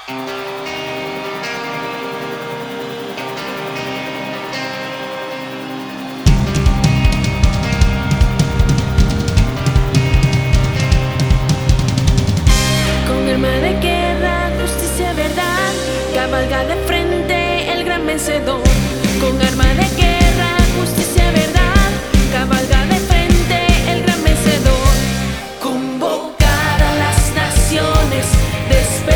Con arma de guerra, justicia, verdad, cabalga de frente el gran vencedor. Con arma de guerra, justicia, verdad, cabalga de frente el gran vencedor. Convocar a las naciones, despertar.